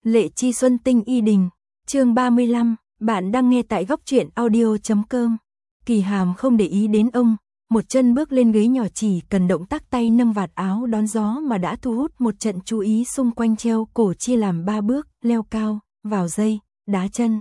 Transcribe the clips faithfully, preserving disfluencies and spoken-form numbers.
Lệ Chi Xuân Tinh Y Đình, chương ba mươi lăm, bạn đang nghe tại góc truyện audio chấm com. Kỳ Hàm không để ý đến ông, một chân bước lên ghế nhỏ, chỉ cần động tác tay nâng vạt áo đón gió mà đã thu hút một trận chú ý xung quanh. Treo cổ chia làm ba bước, leo cao, vào dây, đá chân.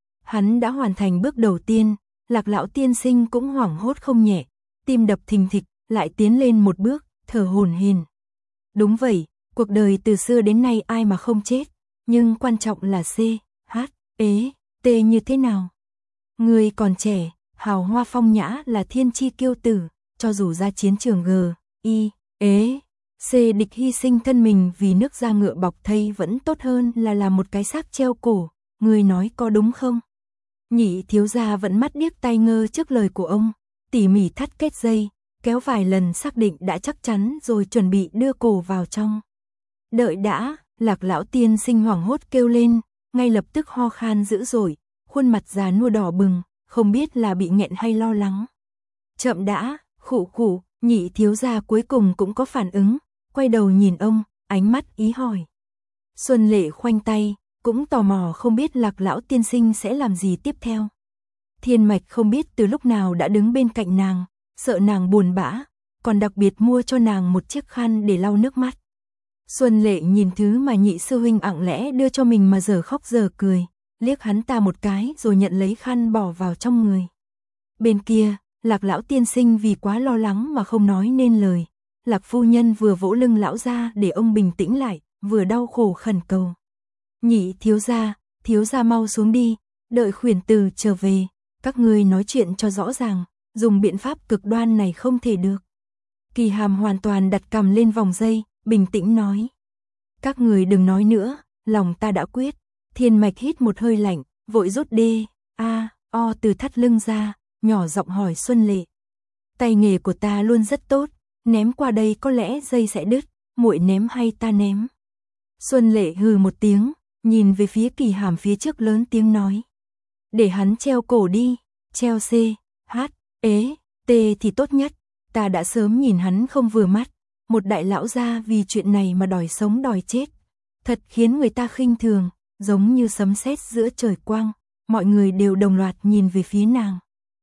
Hắn đã hoàn thành bước đầu tiên, Lạc lão tiên sinh cũng hoảng hốt không nhẹ, tim đập thình thịch, lại tiến lên một bước, thở hổn hển. Đúng vậy, cuộc đời từ xưa đến nay ai mà không chết, nhưng quan trọng là C, H, ế, T như thế nào. Người còn trẻ, hào hoa phong nhã là thiên chi kiêu tử, cho dù ra chiến trường G, I, ế, C địch hy sinh thân mình vì nước da ngựa bọc thây vẫn tốt hơn là làm một cái xác treo cổ, người nói có đúng không? Nhị thiếu gia vẫn mắt điếc tai ngơ trước lời của ông, tỉ mỉ thắt kết dây, kéo vài lần xác định đã chắc chắn rồi chuẩn bị đưa cổ vào trong. Đợi đã, Lạc lão tiên sinh hoảng hốt kêu lên, ngay lập tức ho khan dữ dội, khuôn mặt già nua đỏ bừng, không biết là bị nghẹn hay lo lắng. Chậm đã, khụ khụ, nhị thiếu gia cuối cùng cũng có phản ứng, quay đầu nhìn ông, ánh mắt ý hỏi. Xuân Lệ khoanh tay, cũng tò mò không biết Lạc lão tiên sinh sẽ làm gì tiếp theo. Thiên Mạch không biết từ lúc nào đã đứng bên cạnh nàng, sợ nàng buồn bã, còn đặc biệt mua cho nàng một chiếc khăn để lau nước mắt. Xuân Lệ nhìn thứ mà nhị sư huynh ặng lẽ đưa cho mình mà giờ khóc giờ cười, liếc hắn ta một cái rồi nhận lấy khăn bỏ vào trong người. Bên kia, Lạc lão tiên sinh vì quá lo lắng mà không nói nên lời. Lạc phu nhân vừa vỗ lưng lão ra để ông bình tĩnh lại, vừa đau khổ khẩn cầu. Nhị thiếu gia, thiếu gia mau xuống đi, đợi khuyển từ trở về, các ngươi nói chuyện cho rõ ràng, dùng biện pháp cực đoan này không thể được. Kỳ Hàm hoàn toàn đặt cằm lên vòng dây, bình tĩnh nói. Các người đừng nói nữa, lòng ta đã quyết. Thiên Mạch hít một hơi lạnh, vội rút đê, a, o từ thắt lưng ra, nhỏ giọng hỏi Xuân Lệ. Tay nghề của ta luôn rất tốt, ném qua đây có lẽ dây sẽ đứt, muội ném hay ta ném? Xuân Lệ hừ một tiếng, nhìn về phía Kỳ Hàm phía trước lớn tiếng nói. Để hắn treo cổ đi, treo C, H, ế, T thì tốt nhất, ta đã sớm nhìn hắn không vừa mắt. Một đại lão gia vì chuyện này mà đòi sống đòi chết, thật khiến người ta khinh thường, giống như sấm sét giữa trời quang, mọi người đều đồng loạt nhìn về phía nàng.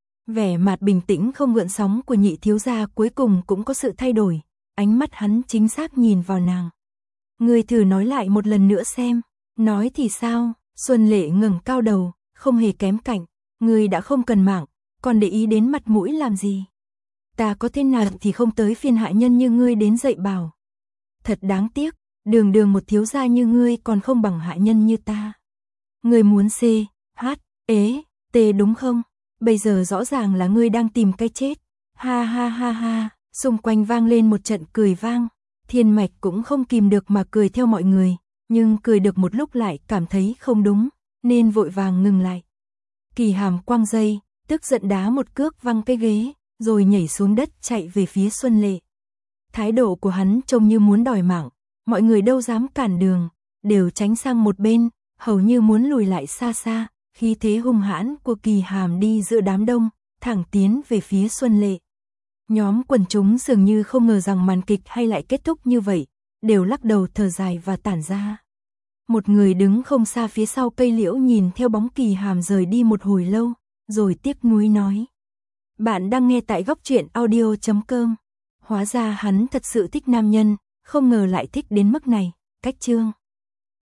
Vẻ mặt bình tĩnh không gợn sóng của nhị thiếu gia cuối cùng cũng có sự thay đổi, ánh mắt hắn chính xác nhìn vào nàng. Người thử nói lại một lần nữa xem, nói thì sao? Xuân Lệ ngẩng cao đầu, không hề kém cạnh, người đã không cần mạng, còn để ý đến mặt mũi làm gì? Ta có thế nào thì không tới phiên hạ nhân như ngươi đến dạy bảo. Thật đáng tiếc, đường đường một thiếu gia như ngươi còn không bằng hạ nhân như ta. Ngươi muốn C, H, ế, T đúng không? Bây giờ rõ ràng là ngươi đang tìm cái chết. Ha ha ha ha, xung quanh vang lên một trận cười vang. Thiên Mạch cũng không kìm được mà cười theo mọi người, nhưng cười được một lúc lại cảm thấy không đúng, nên vội vàng ngừng lại. Kỳ Hàm quăng dây, tức giận đá một cước văng cái ghế, rồi nhảy xuống đất chạy về phía Xuân Lệ. Thái độ của hắn trông như muốn đòi mạng, mọi người đâu dám cản đường, đều tránh sang một bên, hầu như muốn lùi lại xa xa, khi thế hung hãn của Kỳ Hàm đi giữa đám đông, thẳng tiến về phía Xuân Lệ. Nhóm quần chúng dường như không ngờ rằng màn kịch hay lại kết thúc như vậy, đều lắc đầu thở dài và tản ra. Một người đứng không xa phía sau cây liễu nhìn theo bóng Kỳ Hàm rời đi một hồi lâu, rồi tiếc nuối nói. Bạn đang nghe tại góc truyện audio chấm com. Hóa ra hắn thật sự thích nam nhân, không ngờ lại thích đến mức này. Cách chương.